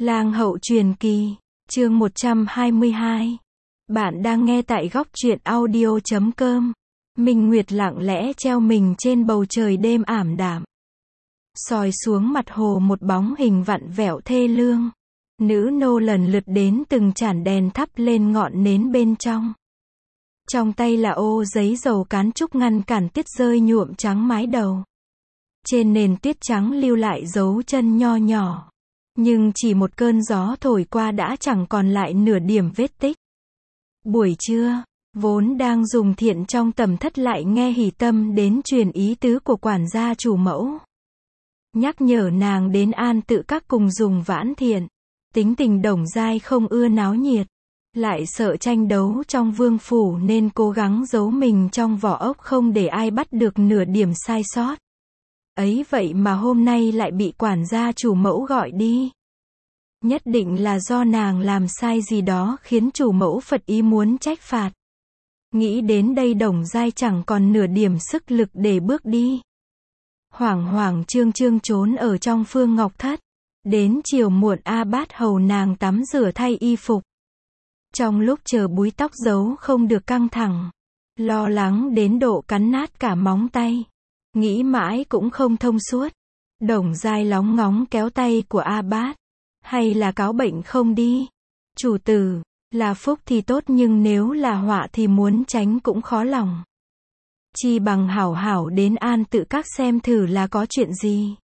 Lang hậu truyền kỳ, chương 122. Bạn đang nghe tại góc truyện audio.com. Minh Nguyệt lặng lẽ treo mình trên bầu trời đêm ảm đạm. Soi xuống mặt hồ một bóng hình vặn vẹo thê lương. Nữ nô lần lượt đến từng chản đèn thắp lên ngọn nến bên trong. Trong tay là ô giấy dầu cán trúc ngăn cản tuyết rơi nhuộm trắng mái đầu. Trên nền tuyết trắng lưu lại dấu chân nho nhỏ. Nhưng chỉ một cơn gió thổi qua đã chẳng còn lại nửa điểm vết tích. Buổi trưa, vốn đang dùng thiện trong tầm thất lại nghe Hỷ Tâm đến truyền ý tứ của quản gia chủ mẫu. Nhắc nhở nàng đến An Tự Các cùng dùng vãn thiện. Tính tình Đồng Giai không ưa náo nhiệt, lại sợ tranh đấu trong vương phủ nên cố gắng giấu mình trong vỏ ốc không để ai bắt được nửa điểm sai sót. Ấy vậy mà hôm nay lại bị quản gia chủ mẫu gọi đi. Nhất định là do nàng làm sai gì đó khiến chủ mẫu phật ý muốn trách phạt. Nghĩ đến đây Đồng Giai chẳng còn nửa điểm sức lực để bước đi. Hoảng hoảng trương trương trốn ở trong Phương Ngọc Thất. Đến chiều muộn A Bát hầu nàng tắm rửa thay y phục. Trong lúc chờ búi tóc giấu không được căng thẳng. Lo lắng đến độ cắn nát cả móng tay. Nghĩ mãi cũng không thông suốt. Đồng Giai lóng ngóng kéo tay của A Bát. Hay là cáo bệnh không đi? Chủ tử, là phúc thì tốt nhưng nếu là họa thì muốn tránh cũng khó lòng. Chi bằng hảo hảo đến An Tự Các xem thử là có chuyện gì.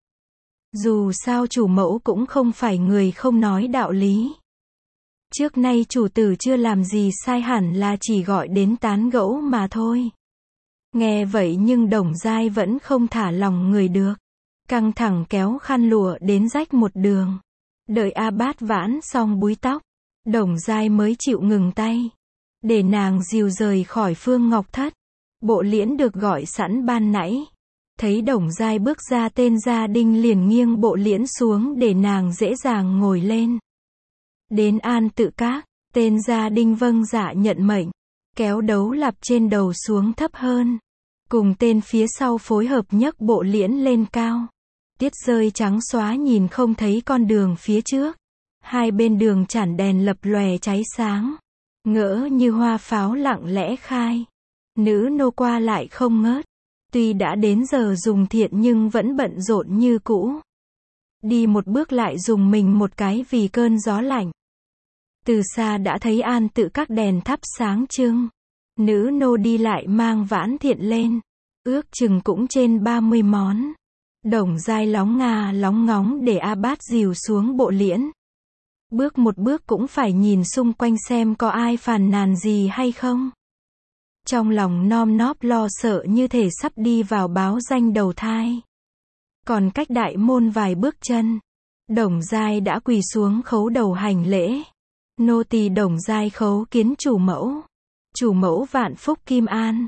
Dù sao chủ mẫu cũng không phải người không nói đạo lý. Trước nay chủ tử chưa làm gì sai, hẳn là chỉ gọi đến tán gẫu mà thôi. Nghe vậy nhưng Đồng Giai vẫn không thả lòng người được. Căng thẳng kéo khăn lụa đến rách một đường. Đợi A Bát vãn xong búi tóc, Đồng Giai mới chịu ngừng tay. Để nàng dìu rời khỏi Phương Ngọc Thất. Bộ liễn được gọi sẵn ban nãy. Thấy Đồng Giai bước ra, tên gia đinh liền nghiêng bộ liễn xuống để nàng dễ dàng ngồi lên. Đến An Tự Các, tên gia đinh vâng dạ nhận mệnh. Kéo đấu lặp trên đầu xuống thấp hơn. Cùng tên phía sau phối hợp nhấc bộ liễn lên cao. Tiết rơi trắng xóa nhìn không thấy con đường phía trước. Hai bên đường chản đèn lập lòe cháy sáng. Ngỡ như hoa pháo lặng lẽ khai. Nữ nô qua lại không ngớt. Tuy đã đến giờ dùng thiện nhưng vẫn bận rộn như cũ. Đi một bước lại dùng mình một cái vì cơn gió lạnh. Từ xa đã thấy An Tự Các đèn thắp sáng trưng. Nữ nô đi lại mang vãn thiện lên. Ước chừng cũng trên 30 món. Đồng Giai lóng ngà lóng ngóng để A Bát dìu xuống bộ liễn. Bước một bước cũng phải nhìn xung quanh xem có ai phàn nàn gì hay không. Trong lòng nom nóp lo sợ như thể sắp đi vào báo danh đầu thai. Còn cách đại môn vài bước chân, Đồng Giai đã quỳ xuống khấu đầu hành lễ. Nô tỳ Đồng Giai khấu kiến chủ mẫu. Chủ mẫu vạn phúc kim an.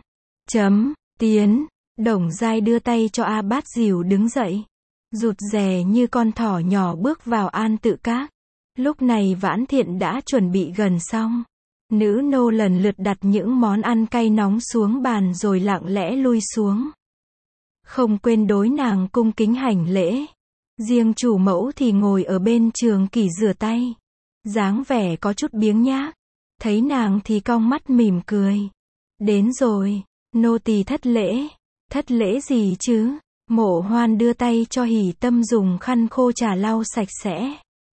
Tiến. Đồng Giai đưa tay cho A Bát dìu đứng dậy. Rụt rè như con thỏ nhỏ bước vào An Tự Các. Lúc này vãn thiện đã chuẩn bị gần xong. Nữ nô lần lượt đặt những món ăn cay nóng xuống bàn rồi lặng lẽ lui xuống. Không quên đối nàng cung kính hành lễ. Riêng chủ mẫu thì ngồi ở bên trường kỷ rửa tay. Dáng vẻ có chút biếng nhác. Thấy nàng thì cong mắt mỉm cười. Đến rồi, nô tỳ thất lễ. Thất lễ gì chứ? Mộ Hoan đưa tay cho Hỷ Tâm dùng khăn khô trà lau sạch sẽ.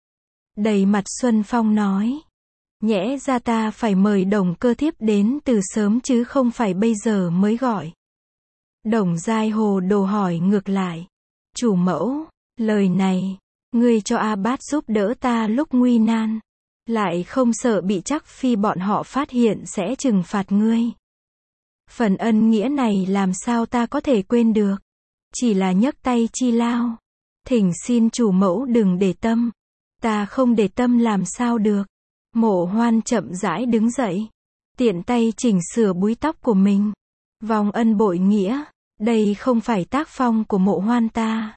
Đầy mặt xuân phong nói. Nhẽ ra ta phải mời Đồng cơ thiếp đến từ sớm chứ không phải bây giờ mới gọi. Đồng Giai hồ đồ hỏi ngược lại. Chủ mẫu, lời này, ngươi cho A Bát giúp đỡ ta lúc nguy nan. Lại không sợ bị Trắc Phi bọn họ phát hiện sẽ trừng phạt ngươi. Phần ân nghĩa này làm sao ta có thể quên được. Chỉ là nhấc tay chi lao. Thỉnh xin chủ mẫu đừng để tâm. Ta không để tâm làm sao được. Mộ Hoan chậm rãi đứng dậy. Tiện tay chỉnh sửa búi tóc của mình. Vòng ân bội nghĩa. Đây không phải tác phong của Mộ Hoan ta.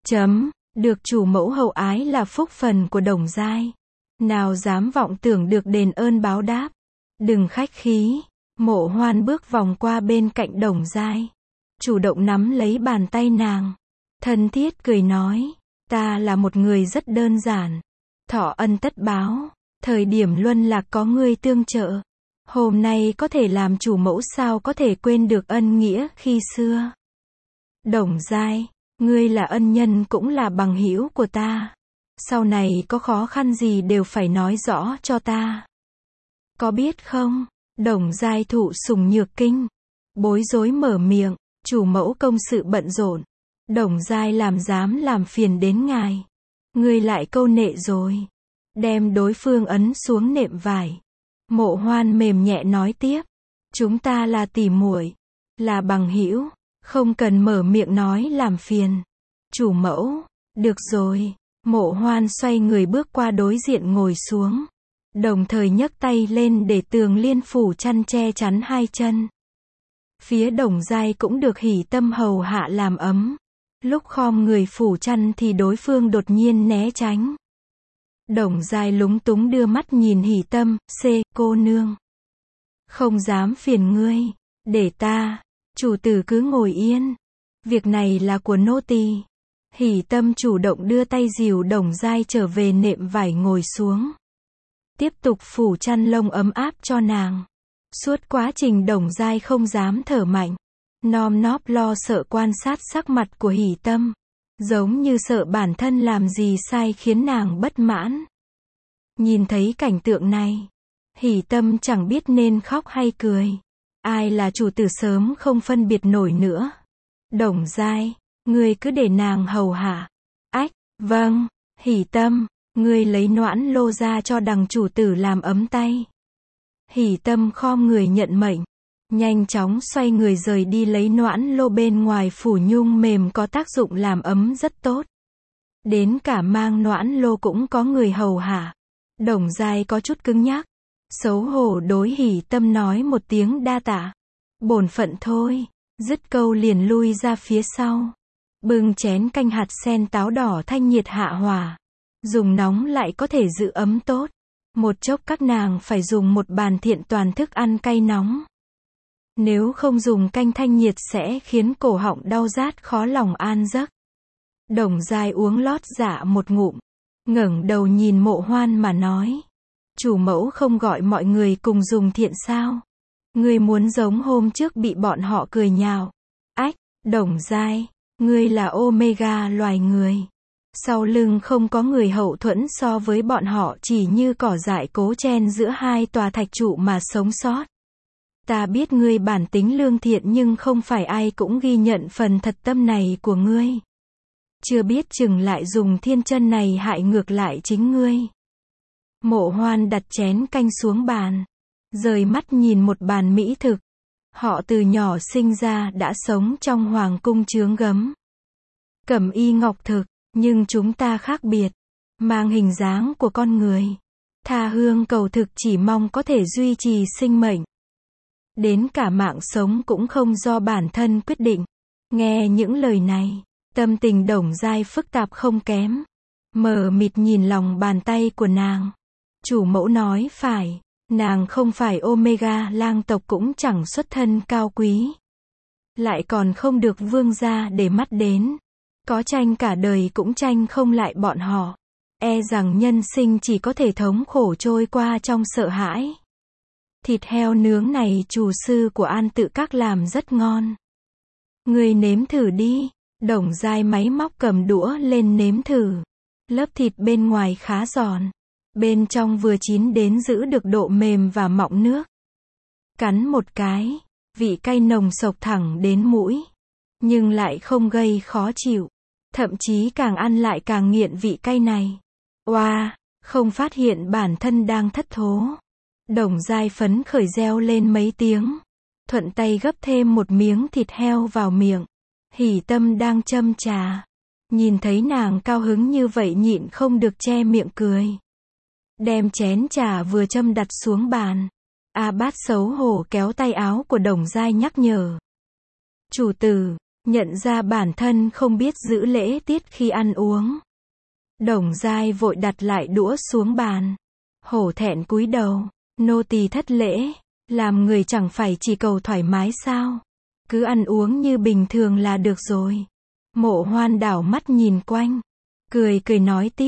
Được chủ mẫu hậu ái là phúc phần của Đồng Giai. Nào dám vọng tưởng được đền ơn báo đáp. Đừng khách khí. Mộ Hoan bước vòng qua bên cạnh Đồng Giai. Chủ động nắm lấy bàn tay nàng. Thân thiết cười nói. Ta là một người rất đơn giản. Thọ ân tất báo, thời điểm luân lạc có ngươi tương trợ. Hôm nay có thể làm chủ mẫu sao có thể quên được ân nghĩa khi xưa. Đồng Giai, ngươi là ân nhân cũng là bằng hữu của ta. Sau này có khó khăn gì đều phải nói rõ cho ta. Có biết không? Đồng Giai thụ sủng nhược kinh. Bối rối mở miệng, chủ mẫu công sự bận rộn. Đồng Giai làm dám làm phiền đến ngài. Ngươi lại câu nệ rồi. Đem đối phương ấn xuống nệm vải. Mộ Hoan mềm nhẹ nói tiếp. Chúng ta là tỉ muội, là bằng hữu, không cần mở miệng nói làm phiền. Chủ mẫu, được rồi. Mộ Hoan xoay người bước qua đối diện ngồi xuống. Đồng thời nhấc tay lên để tường liên phủ chăn che chắn hai chân. Phía Đồng Giai cũng được Hỉ Tâm hầu hạ làm ấm. Lúc khom người phủ chăn thì đối phương đột nhiên né tránh. Đồng Giai lúng túng đưa mắt nhìn Hỉ Tâm, cô nương. Không dám phiền ngươi, để ta, chủ tử cứ ngồi yên. Việc này là của nô tỳ. Hỉ Tâm chủ động đưa tay dìu Đồng Giai trở về nệm vải ngồi xuống. Tiếp tục phủ chăn lông ấm áp cho nàng. Suốt quá trình Đồng Giai không dám thở mạnh. Nom nóp lo sợ quan sát sắc mặt của Hỉ Tâm. Giống như sợ bản thân làm gì sai khiến nàng bất mãn. Nhìn thấy cảnh tượng này, Hỉ Tâm chẳng biết nên khóc hay cười. Ai là chủ tử sớm không phân biệt nổi nữa. Đồng Giai, ngươi cứ để nàng hầu hạ. Ách, vâng, Hỉ Tâm, ngươi lấy noãn lô ra cho đằng chủ tử làm ấm tay. Hỉ Tâm khom người nhận mệnh. Nhanh chóng xoay người rời đi lấy noãn lô bên ngoài phủ nhung mềm có tác dụng làm ấm rất tốt. Đến cả mang noãn lô cũng có người hầu hạ. Đồng Giai có chút cứng nhắc. Xấu hổ đối Hỉ Tâm nói một tiếng đa tạ. Bổn phận thôi. Dứt câu liền lui ra phía sau. Bưng chén canh hạt sen táo đỏ thanh nhiệt hạ hỏa. Dùng nóng lại có thể giữ ấm tốt. Một chốc các nàng phải dùng một bàn thiện toàn thức ăn cay nóng. Nếu không dùng canh thanh nhiệt sẽ khiến cổ họng đau rát khó lòng an giấc. Đồng Giai uống lót dạ một ngụm. Ngẩng đầu nhìn Mộ Hoan mà nói. Chủ mẫu không gọi mọi người cùng dùng thiện sao? Ngươi muốn giống hôm trước bị bọn họ cười nhạo. Ách, Đồng Giai, ngươi là Omega loài người. Sau lưng không có người hậu thuẫn so với bọn họ chỉ như cỏ dại cố chen giữa hai tòa thạch trụ mà sống sót. Ta biết ngươi bản tính lương thiện nhưng không phải ai cũng ghi nhận phần thật tâm này của ngươi. Chưa biết chừng lại dùng thiên chân này hại ngược lại chính ngươi. Mộ Hoan đặt chén canh xuống bàn. Rời mắt nhìn một bàn mỹ thực. Họ từ nhỏ sinh ra đã sống trong hoàng cung chướng gấm. Cẩm y ngọc thực, nhưng chúng ta khác biệt. Mang hình dáng của con người. Tha hương cầu thực chỉ mong có thể duy trì sinh mệnh. Đến cả mạng sống cũng không do bản thân quyết định. Nghe những lời này, tâm tình Đồng Giai phức tạp không kém. Mờ mịt nhìn lòng bàn tay của nàng. Chủ mẫu nói phải, nàng không phải Omega lang tộc cũng chẳng xuất thân cao quý. Lại còn không được vương gia để mắt đến. Có tranh cả đời cũng tranh không lại bọn họ. E rằng nhân sinh chỉ có thể thống khổ trôi qua trong sợ hãi. Thịt heo nướng này chủ sư của An Tự Các làm rất ngon. Ngươi nếm thử đi. Đồng Giai máy móc cầm đũa lên nếm thử. Lớp thịt bên ngoài khá giòn. Bên trong vừa chín đến giữ được độ mềm và mọng nước. Cắn một cái, vị cay nồng xộc thẳng đến mũi. Nhưng lại không gây khó chịu. Thậm chí càng ăn lại càng nghiện vị cay này. Oa, không phát hiện bản thân đang thất thố. Đồng Giai phấn khởi reo lên mấy tiếng. Thuận tay gấp thêm một miếng thịt heo vào miệng. Hỉ Tâm đang châm trà. Nhìn thấy nàng cao hứng như vậy nhịn không được che miệng cười. Đem chén trà vừa châm đặt xuống bàn. A Bát xấu hổ kéo tay áo của Đồng Giai nhắc nhở. Chủ tử, nhận ra bản thân không biết giữ lễ tiết khi ăn uống. Đồng Giai vội đặt lại đũa xuống bàn. Hổ thẹn cúi đầu. Nô tỳ thất lễ. Làm người chẳng phải chỉ cầu thoải mái sao? Cứ ăn uống như bình thường là được rồi. Mộ Hoan đảo mắt nhìn quanh. Cười nói tiếp.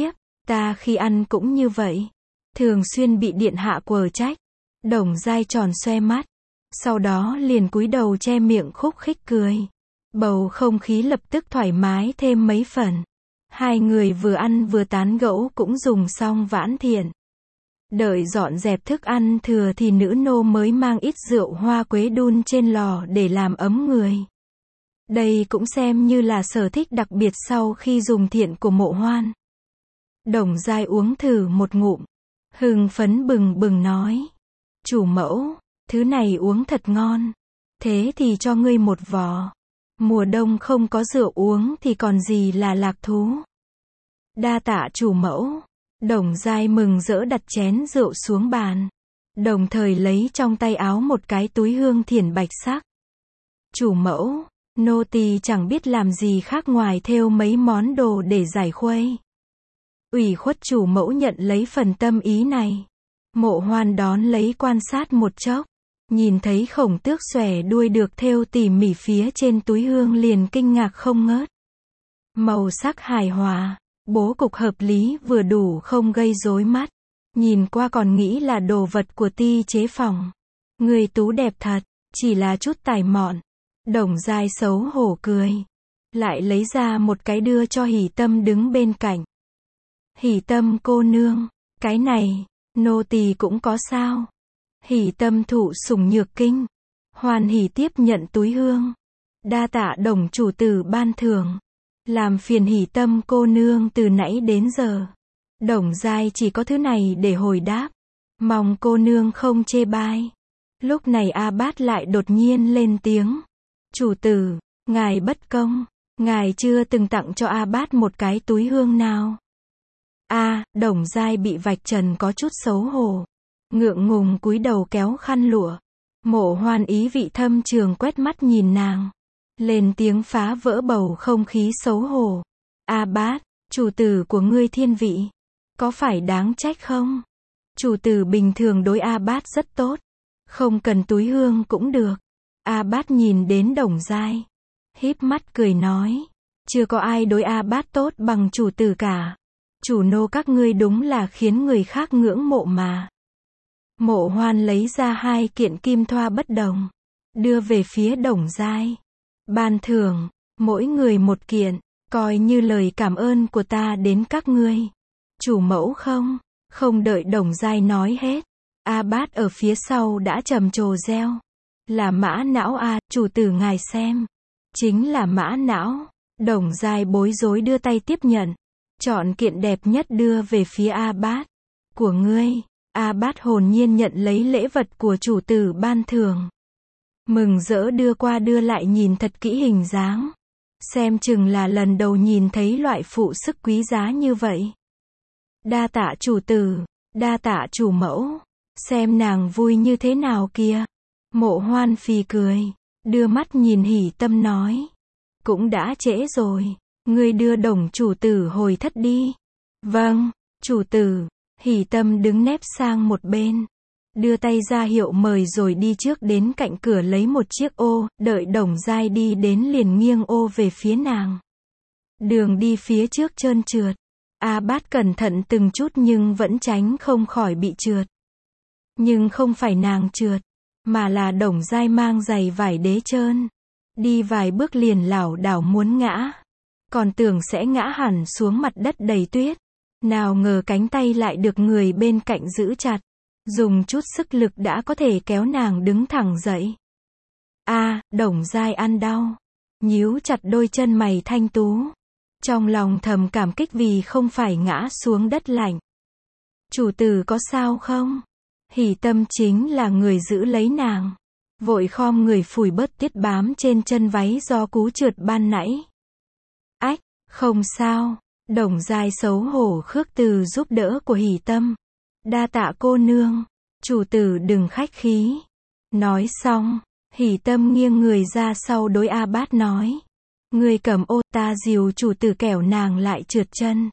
Ta khi ăn cũng như vậy. Thường xuyên bị điện hạ quở trách. Đồng Giai tròn xoe mắt. Sau đó liền cúi đầu che miệng khúc khích cười. Bầu không khí lập tức thoải mái thêm mấy phần. Hai người vừa ăn vừa tán gẫu cũng dùng xong vãn thiện. Đợi dọn dẹp thức ăn thừa thì nữ nô mới mang ít rượu hoa quế đun trên lò để làm ấm người. Đây cũng xem như là sở thích đặc biệt sau khi dùng thiện của Mộ Hoan. Đồng Giai uống thử một ngụm. Hưng phấn bừng bừng nói. Chủ mẫu, thứ này uống thật ngon. Thế thì cho ngươi một vò. Mùa đông không có rượu uống thì còn gì là lạc thú. Đa tạ chủ mẫu. Đồng Giai mừng rỡ đặt chén rượu xuống bàn. Đồng thời lấy trong tay áo một cái túi hương thiển bạch sắc. Chủ mẫu, nô tỳ chẳng biết làm gì khác ngoài thêu mấy món đồ để giải khuây. Ủy khuất chủ mẫu nhận lấy phần tâm ý này. Mộ Hoan đón lấy quan sát một chốc. Nhìn thấy khổng tước xòe đuôi được thêu tỉ mỉ phía trên túi hương liền kinh ngạc không ngớt. Màu sắc hài hòa, bố cục hợp lý vừa đủ không gây rối mắt. Nhìn qua còn nghĩ là đồ vật của ty chế phòng. Người tú đẹp thật, chỉ là chút tài mọn. Đồng Giai xấu hổ cười. Lại lấy ra một cái đưa cho Hỉ Tâm đứng bên cạnh. Hỉ Tâm cô nương, cái này, nô tỳ cũng có sao? Hỉ Tâm thụ sủng nhược kinh. Hoan hỉ tiếp nhận túi hương. Đa tạ Đồng chủ tử ban thưởng. Làm phiền Hỉ Tâm cô nương từ nãy đến giờ. Đồng Giai chỉ có thứ này để hồi đáp. Mong cô nương không chê bai. Lúc này A Bát lại đột nhiên lên tiếng. Chủ tử, ngài bất công. Ngài chưa từng tặng cho A Bát một cái túi hương nào. Đồng Giai bị vạch trần có chút xấu hổ. Ngượng ngùng cúi đầu kéo khăn lụa. Mộ Hoan ý vị thâm trường quét mắt nhìn nàng. Lên tiếng phá vỡ bầu không khí xấu hổ. A Bát, chủ tử của ngươi thiên vị. Có phải đáng trách không? Chủ tử bình thường đối A Bát rất tốt. Không cần túi hương cũng được. A Bát nhìn đến Đồng Giai. Híp mắt cười nói. Chưa có ai đối A Bát tốt bằng chủ tử cả. Chủ nô các ngươi đúng là khiến người khác ngưỡng mộ mà. Mộ Hoan lấy ra 2 kiện kim thoa bất đồng. Đưa về phía Đồng Giai. Ban thưởng, mỗi người 1 kiện. Coi như lời cảm ơn của ta đến các ngươi. Chủ mẫu không? Không đợi Đồng Giai nói hết. A Bát ở phía sau đã trầm trồ reo. Là mã não à, chủ tử ngài xem. Chính là mã não. Đồng Giai bối rối đưa tay tiếp nhận. Chọn kiện đẹp nhất đưa về phía A Bát. Của ngươi. A Bát hồn nhiên nhận lấy lễ vật của chủ tử ban thưởng. Mừng rỡ đưa qua đưa lại nhìn thật kỹ hình dáng. Xem chừng là lần đầu nhìn thấy loại phụ sức quý giá như vậy. Đa tạ chủ tử, đa tạ chủ mẫu. Xem nàng vui như thế nào kìa. Mộ Hoan phì cười, đưa mắt nhìn Hỉ Tâm nói. Cũng đã trễ rồi, ngươi đưa Đồng chủ tử hồi thất đi. Vâng, chủ tử. Hỉ Tâm đứng nép sang một bên. Đưa tay ra hiệu mời rồi đi trước đến cạnh cửa lấy một chiếc ô, đợi Đồng Giai đi đến liền nghiêng ô về phía nàng. Đường đi phía trước trơn trượt. A Bát cẩn thận từng chút nhưng vẫn tránh không khỏi bị trượt. Nhưng không phải nàng trượt, mà là Đồng Giai mang giày vải đế trơn. Đi vài bước liền lảo đảo muốn ngã. Còn tưởng sẽ ngã hẳn xuống mặt đất đầy tuyết. Nào ngờ cánh tay lại được người bên cạnh giữ chặt. Dùng chút sức lực đã có thể kéo nàng đứng thẳng dậy. Đồng Giai ăn đau. Nhíu chặt đôi chân mày thanh tú. Trong lòng thầm cảm kích vì không phải ngã xuống đất lạnh. Chủ tử có sao không? Hỉ Tâm chính là người giữ lấy nàng. Vội khom người phủi bớt tiết bám trên chân váy do cú trượt ban nãy. Ách, không sao. Đồng Giai xấu hổ khước từ giúp đỡ của Hỉ Tâm. Đa tạ cô nương. Chủ tử đừng khách khí. Nói xong, Hỉ Tâm nghiêng người ra sau đối A Bát nói. Người cầm ô ta dìu chủ tử kẻo nàng lại trượt chân.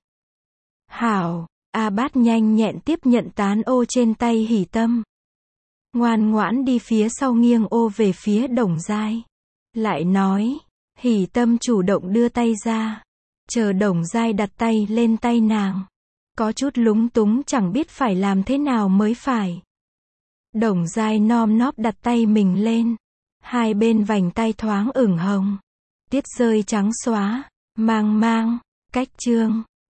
Hảo, A Bát nhanh nhẹn tiếp nhận tán ô trên tay Hỉ Tâm. Ngoan ngoãn đi phía sau nghiêng ô về phía Đồng Giai. Lại nói, Hỉ Tâm chủ động đưa tay ra. Chờ Đồng Giai đặt tay lên tay nàng. Có chút lúng túng chẳng biết phải làm thế nào mới phải. Đồng Giai nom nóp đặt tay mình lên. Hai bên vành tay thoáng ửng hồng. Tiết rơi trắng xóa. Mang mang. Cách chương.